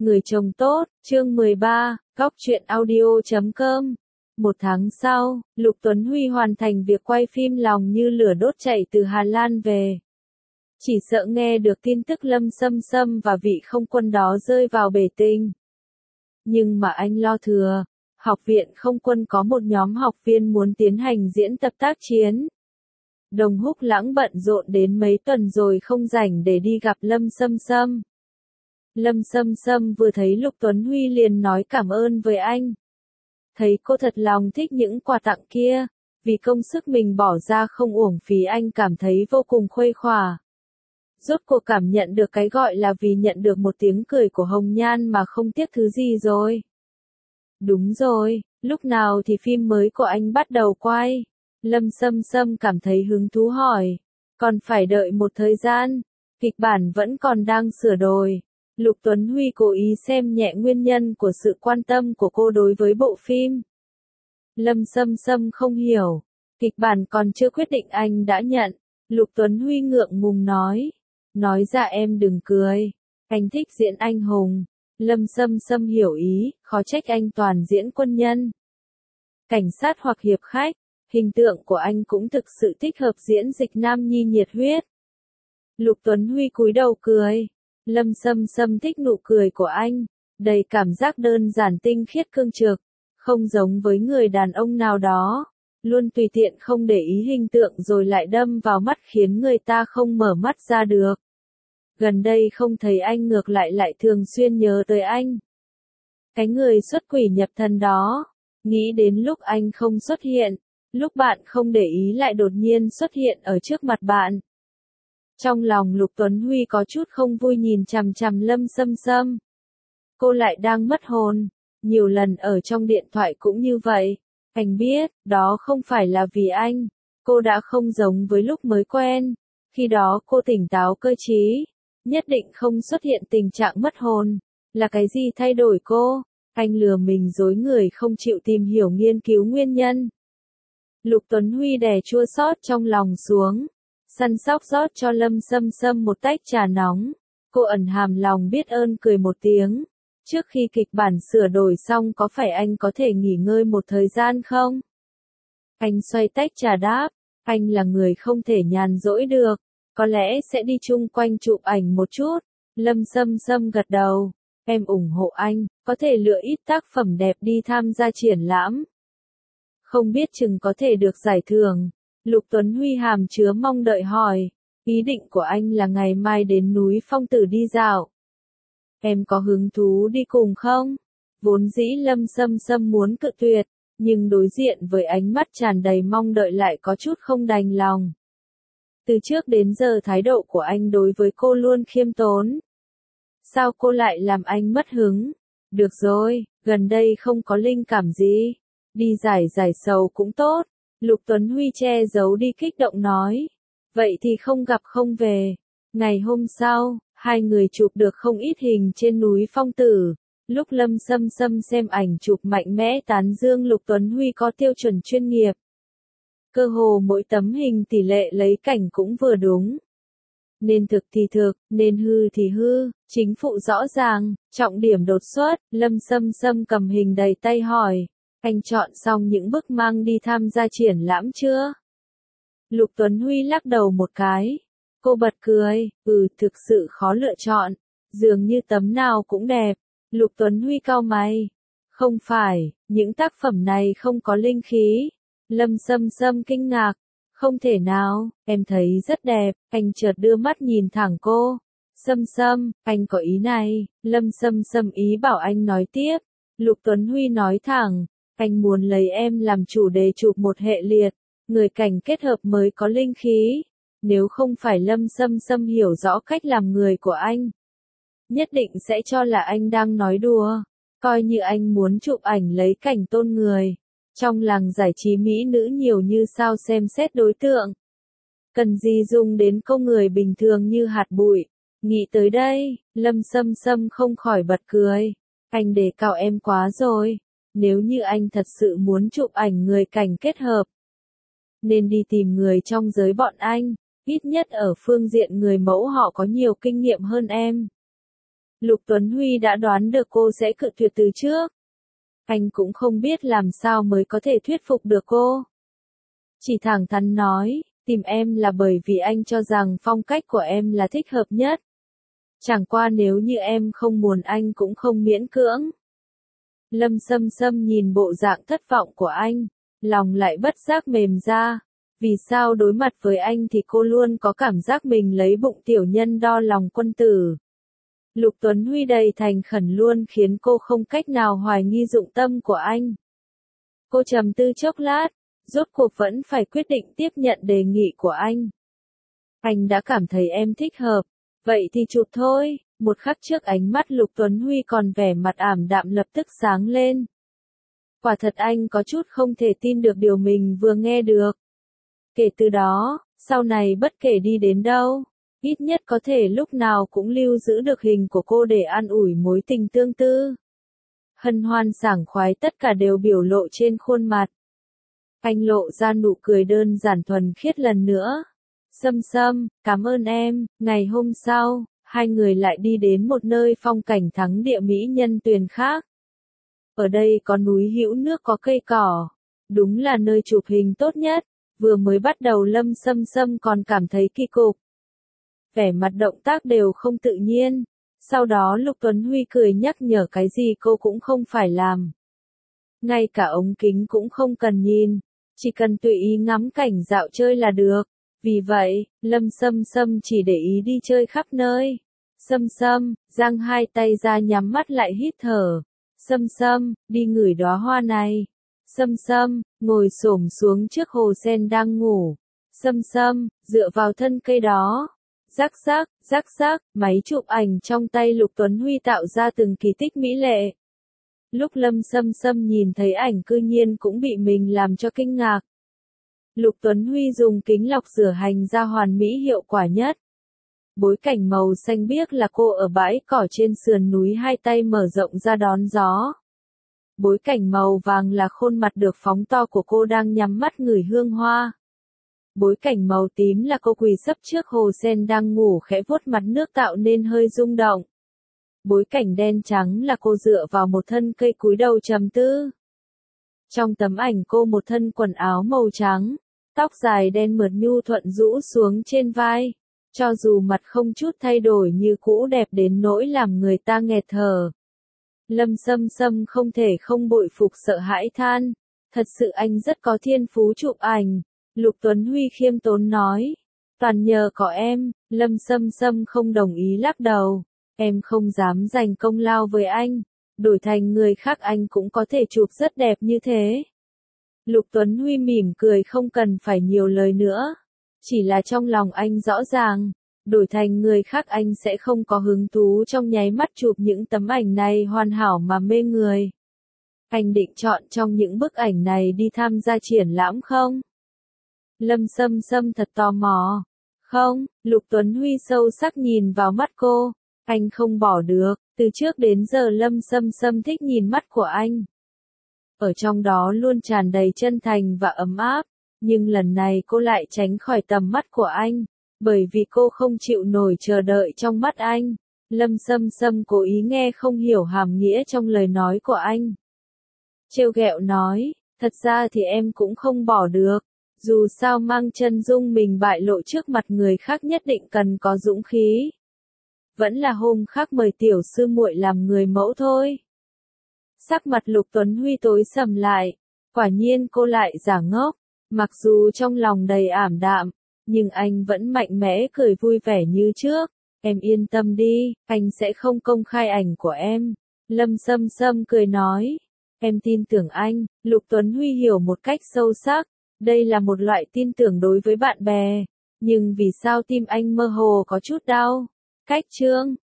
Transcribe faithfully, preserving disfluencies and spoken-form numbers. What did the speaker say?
Người chồng tốt, chương mười ba, góc truyện audio chấm com. Một tháng sau, Lục Tuấn Huy hoàn thành việc quay phim Lòng Như Lửa Đốt chạy từ Hà Lan về. Chỉ sợ nghe được tin tức Lâm Sâm Sâm và vị không quân đó rơi vào bể tình. Nhưng mà anh lo thừa, học viện không quân có một nhóm học viên muốn tiến hành diễn tập tác chiến. Đồng Húc Lãng bận rộn đến mấy tuần rồi không rảnh để đi gặp Lâm Sâm Sâm. Lâm Sâm Sâm vừa thấy Lục Tuấn Huy liền nói cảm ơn với anh. Thấy cô thật lòng thích những quà tặng kia, vì công sức mình bỏ ra không uổng phí, anh cảm thấy vô cùng khuây khỏa. Rốt cuộc cảm nhận được cái gọi là vì nhận được một tiếng cười của Hồng Nhan mà không tiếc thứ gì rồi. Đúng rồi, lúc nào thì phim mới của anh bắt đầu quay? Lâm Sâm Sâm cảm thấy hứng thú hỏi. Còn phải đợi một thời gian, kịch bản vẫn còn đang sửa đổi. Lục Tuấn Huy cố ý xem nhẹ nguyên nhân của sự quan tâm của cô đối với bộ phim. Lâm Sâm Sâm không hiểu, kịch bản còn chưa quyết định anh đã nhận. Lục Tuấn Huy ngượng ngùng nói. Nói ra em đừng cười, anh thích diễn anh hùng. Lâm Sâm Sâm hiểu ý, khó trách anh toàn diễn quân nhân, cảnh sát hoặc hiệp khách. Hình tượng của anh cũng thực sự thích hợp diễn dịch nam nhi nhiệt huyết. Lục Tuấn Huy cúi đầu cười. Lâm Sâm Sâm thích nụ cười của anh, đầy cảm giác đơn giản tinh khiết cương trực, không giống với người đàn ông nào đó, luôn tùy tiện không để ý hình tượng rồi lại đâm vào mắt khiến người ta không mở mắt ra được. Gần đây không thấy anh ngược lại lại thường xuyên nhớ tới anh. Cái người xuất quỷ nhập thần đó, nghĩ đến lúc anh không xuất hiện, lúc bạn không để ý lại đột nhiên xuất hiện ở trước mặt bạn. Trong lòng Lục Tuấn Huy có chút không vui nhìn chằm chằm Lâm Sâm Sâm. Cô lại đang mất hồn, nhiều lần ở trong điện thoại cũng như vậy. Anh biết, đó không phải là vì anh. Cô đã không giống với lúc mới quen. Khi đó cô tỉnh táo cơ trí, nhất định không xuất hiện tình trạng mất hồn. Là cái gì thay đổi cô? Anh lừa mình dối người không chịu tìm hiểu nghiên cứu nguyên nhân. Lục Tuấn Huy đè chua xót trong lòng xuống. Săn sóc rót cho Lâm Sâm Sâm một tách trà nóng. Cô ẩn hàm lòng biết ơn cười một tiếng. Trước khi kịch bản sửa đổi xong có phải anh có thể nghỉ ngơi một thời gian không? Anh xoay tách trà đáp. Anh là người không thể nhàn rỗi được. Có lẽ sẽ đi chung quanh chụp ảnh một chút. Lâm Sâm Sâm gật đầu. Em ủng hộ anh, có thể lựa ít tác phẩm đẹp đi tham gia triển lãm. Không biết chừng có thể được giải thưởng. Lục Tuấn Huy hàm chứa mong đợi hỏi. Ý định của anh là ngày mai đến núi Phong Tử đi dạo. Em có hứng thú đi cùng không? Vốn dĩ Lâm Sâm Sâm muốn cự tuyệt, nhưng đối diện với ánh mắt tràn đầy mong đợi lại có chút không đành lòng. Từ trước đến giờ thái độ của anh đối với cô luôn khiêm tốn. Sao cô lại làm anh mất hứng? Được rồi, gần đây không có linh cảm gì. Đi giải giải sầu cũng tốt. Lục Tuấn Huy che giấu đi kích động nói. Vậy thì không gặp không về. Ngày hôm sau, hai người chụp được không ít hình trên núi Phong Tử. Lúc Lâm Sâm Sâm xem ảnh chụp mạnh mẽ tán dương Lục Tuấn Huy có tiêu chuẩn chuyên nghiệp. Cơ hồ mỗi tấm hình tỷ lệ lấy cảnh cũng vừa đúng. Nên thực thì thực, nên hư thì hư, chính phụ rõ ràng, trọng điểm đột xuất. Lâm Sâm Sâm cầm hình đầy tay hỏi. Anh chọn xong những bức mang đi tham gia triển lãm chưa? Lục Tuấn Huy lắc đầu một cái. Cô bật cười, ừ thực sự khó lựa chọn, dường như tấm nào cũng đẹp. Lục Tuấn Huy cau mày. Không phải, những tác phẩm này không có linh khí. Lâm Sâm Sâm kinh ngạc. Không thể nào, em thấy rất đẹp. Anh chợt đưa mắt nhìn thẳng cô. Sâm Sâm, anh có ý này. Lâm Sâm Sâm ý bảo anh nói tiếp. Lục Tuấn Huy nói thẳng. Anh muốn lấy em làm chủ đề chụp một hệ liệt, người cảnh kết hợp mới có linh khí. Nếu không phải Lâm Sâm Sâm hiểu rõ cách làm người của anh, nhất định sẽ cho là anh đang nói đùa. Coi như anh muốn chụp ảnh lấy cảnh tôn người. Trong làng giải trí mỹ nữ nhiều như sao xem xét đối tượng. Cần gì dùng đến câu người bình thường như hạt bụi. Nghĩ tới đây, Lâm Sâm Sâm không khỏi bật cười. Anh đề cao em quá rồi. Nếu như anh thật sự muốn chụp ảnh người cảnh kết hợp, nên đi tìm người trong giới bọn anh, ít nhất ở phương diện người mẫu họ có nhiều kinh nghiệm hơn em. Lục Tuấn Huy đã đoán được cô sẽ cự tuyệt từ trước. Anh cũng không biết làm sao mới có thể thuyết phục được cô. Chỉ thẳng thắn nói, tìm em là bởi vì anh cho rằng phong cách của em là thích hợp nhất. Chẳng qua nếu như em không muốn anh cũng không miễn cưỡng. Lâm Sâm Sâm nhìn bộ dạng thất vọng của anh, lòng lại bất giác mềm ra. Vì sao đối mặt với anh thì cô luôn có cảm giác mình lấy bụng tiểu nhân đo lòng quân tử. Lục Tuấn Huy đầy thành khẩn luôn khiến cô không cách nào hoài nghi dụng tâm của anh. Cô trầm tư chốc lát, rốt cuộc vẫn phải quyết định tiếp nhận đề nghị của anh. Anh đã cảm thấy em thích hợp, vậy thì chụp thôi. Một khắc trước ánh mắt Lục Tuấn Huy còn vẻ mặt ảm đạm lập tức sáng lên. Quả thật anh có chút không thể tin được điều mình vừa nghe được. Kể từ đó, sau này bất kể đi đến đâu, ít nhất có thể lúc nào cũng lưu giữ được hình của cô để an ủi mối tình tương tư. Hân hoan sảng khoái tất cả đều biểu lộ trên khuôn mặt. Anh lộ ra nụ cười đơn giản thuần khiết lần nữa. Sâm Sâm, cảm ơn em. Ngày hôm sau, hai người lại đi đến một nơi phong cảnh thắng địa mỹ nhân tuyền khác. Ở đây có núi hữu nước có cây cỏ. Đúng là nơi chụp hình tốt nhất. Vừa mới bắt đầu Lâm Sâm Sâm còn cảm thấy kỳ cục. Vẻ mặt động tác đều không tự nhiên. Sau đó Lục Tuấn Huy cười nhắc nhở cái gì cô cũng không phải làm. Ngay cả ống kính cũng không cần nhìn. Chỉ cần tùy ý ngắm cảnh dạo chơi là được. Vì vậy, Lâm Sâm Sâm chỉ để ý đi chơi khắp nơi. Sâm Sâm, giang hai tay ra nhắm mắt lại hít thở. Sâm Sâm, đi ngửi đóa hoa này. Sâm Sâm, ngồi xổm xuống trước hồ sen đang ngủ. Sâm Sâm, dựa vào thân cây đó. Rắc rắc, rắc rắc, máy chụp ảnh trong tay Lục Tuấn Huy tạo ra từng kỳ tích mỹ lệ. Lúc Lâm Sâm Sâm nhìn thấy ảnh cư nhiên cũng bị mình làm cho kinh ngạc. Lục Tuấn Huy dùng kính lọc rửa hành ra hoàn mỹ hiệu quả nhất. Bối cảnh màu xanh biếc là cô ở bãi cỏ trên sườn núi hai tay mở rộng ra đón gió. Bối cảnh màu vàng là khuôn mặt được phóng to của cô đang nhắm mắt ngửi hương hoa. Bối cảnh màu tím là cô quỳ sấp trước hồ sen đang ngủ khẽ vuốt mặt nước tạo nên hơi rung động. Bối cảnh đen trắng là cô dựa vào một thân cây cúi đầu trầm tư. Trong tấm ảnh cô một thân quần áo màu trắng, tóc dài đen mượt nhu thuận rũ xuống trên vai. Cho dù mặt không chút thay đổi như cũ đẹp đến nỗi làm người ta nghẹt thở. Lâm Sâm Sâm không thể không bội phục sợ hãi than. Thật sự anh rất có thiên phú chụp ảnh. Lục Tuấn Huy khiêm tốn nói. Toàn nhờ có em. Lâm Sâm Sâm không đồng ý lắc đầu. Em không dám giành công lao với anh. Đổi thành người khác anh cũng có thể chụp rất đẹp như thế. Lục Tuấn Huy mỉm cười không cần phải nhiều lời nữa. Chỉ là trong lòng anh rõ ràng. Đổi thành người khác anh sẽ không có hứng thú trong nháy mắt chụp những tấm ảnh này hoàn hảo mà mê người. Anh định chọn trong những bức ảnh này đi tham gia triển lãm không? Lâm Sâm Sâm thật tò mò. Không, Lục Tuấn Huy sâu sắc nhìn vào mắt cô. Anh không bỏ được, từ trước đến giờ Lâm Sâm Sâm thích nhìn mắt của anh. Ở trong đó luôn tràn đầy chân thành và ấm áp, nhưng lần này cô lại tránh khỏi tầm mắt của anh, bởi vì cô không chịu nổi chờ đợi trong mắt anh. Lâm Sâm Sâm cố ý nghe không hiểu hàm nghĩa trong lời nói của anh. Trêu ghẹo nói, thật ra thì em cũng không bỏ được, dù sao mang chân dung mình bại lộ trước mặt người khác nhất định cần có dũng khí. Vẫn là hôm khác mời tiểu sư muội làm người mẫu thôi. Sắc mặt Lục Tuấn Huy tối sầm lại, quả nhiên cô lại giả ngốc, mặc dù trong lòng đầy ảm đạm, nhưng anh vẫn mạnh mẽ cười vui vẻ như trước. Em yên tâm đi, anh sẽ không công khai ảnh của em. Lâm Sâm Sâm cười nói, em tin tưởng anh. Lục Tuấn Huy hiểu một cách sâu sắc, đây là một loại tin tưởng đối với bạn bè, nhưng vì sao tim anh mơ hồ có chút đau. Cách chương